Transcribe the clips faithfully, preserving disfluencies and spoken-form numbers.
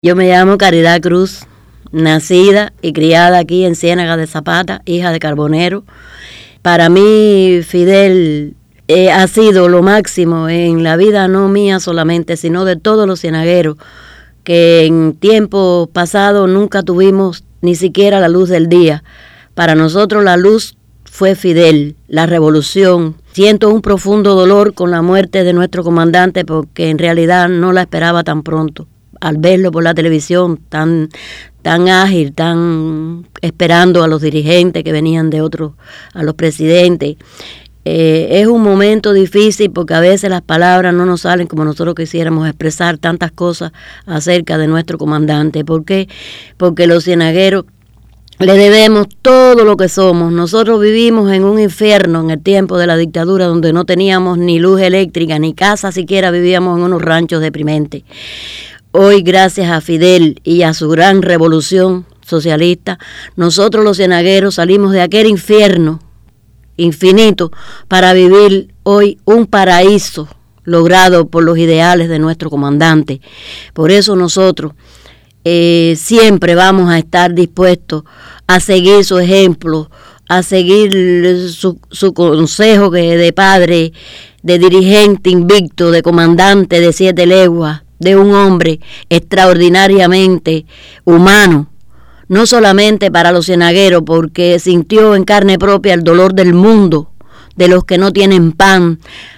Yo me llamo Caridad Cruz, nacida y criada aquí en Ciénaga de Zapata, hija de carbonero. Para mí, Fidel eh, ha sido lo máximo en la vida, no mía solamente, sino de todos los cienagueros, que en tiempos pasados nunca tuvimos ni siquiera la luz del día. Para nosotros la luz fue Fidel, la revolución. Siento un profundo dolor con la muerte de nuestro comandante porque en realidad no la esperaba tan pronto. Al verlo por la televisión, tan, tan ágil, tan esperando a los dirigentes que venían de otros, a los presidentes. Eh, es un momento difícil porque a veces las palabras no nos salen como nosotros quisiéramos expresar tantas cosas acerca de nuestro comandante. ¿Por qué? Porque los cienagueros le debemos todo lo que somos. Nosotros vivimos en un infierno en el tiempo de la dictadura donde no teníamos ni luz eléctrica, ni casa siquiera, vivíamos en unos ranchos deprimentes. Hoy, gracias a Fidel y a su gran revolución socialista, nosotros los cienagueros salimos de aquel infierno infinito para vivir hoy un paraíso logrado por los ideales de nuestro comandante. Por eso nosotros eh, siempre vamos a estar dispuestos a seguir su ejemplo, a seguir su, su consejo que de padre, de dirigente invicto, de comandante de siete leguas, de un hombre extraordinariamente humano, no solamente para los cienagueros, porque sintió en carne propia el dolor del mundo, de los que no tienen pan,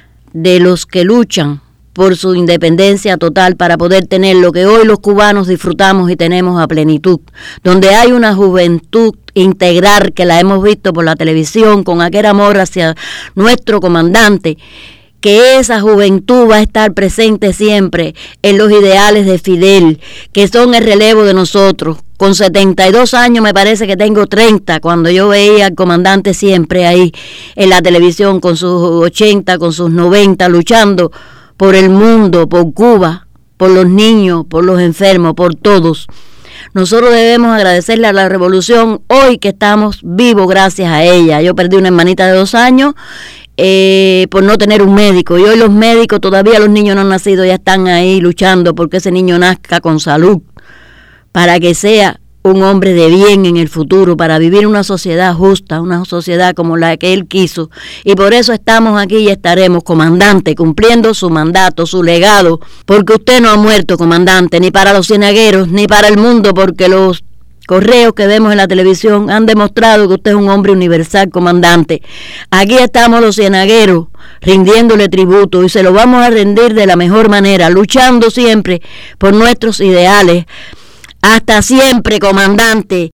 de los que luchan por su independencia total para poder tener lo que hoy los cubanos disfrutamos y tenemos a plenitud, donde hay una juventud integral que la hemos visto por la televisión con aquel amor hacia nuestro comandante, que esa juventud va a estar presente siempre en los ideales de Fidel, que son el relevo de nosotros. Con setenta y dos años, me parece que tengo treinta, cuando yo veía al comandante siempre ahí en la televisión con sus ochenta, con sus noventa, luchando por el mundo, por Cuba, por los niños, por los enfermos, por todos. Nosotros debemos agradecerle a la revolución hoy que estamos vivos gracias a ella. Yo perdí una hermanita de dos años eh, por no tener un médico. Y hoy los médicos, todavía los niños no han nacido, ya están ahí luchando porque ese niño nazca con salud, para que sea un hombre de bien en el futuro, para vivir una sociedad justa, una sociedad como la que él quiso. Y por eso estamos aquí y estaremos, comandante, cumpliendo su mandato, su legado, porque usted no ha muerto, comandante, ni para los cienagueros, ni para el mundo, porque los correos que vemos en la televisión han demostrado que usted es un hombre universal, comandante. Aquí estamos los cienagueros rindiéndole tributo y se lo vamos a rendir de la mejor manera, luchando siempre por nuestros ideales. Hasta siempre, comandante.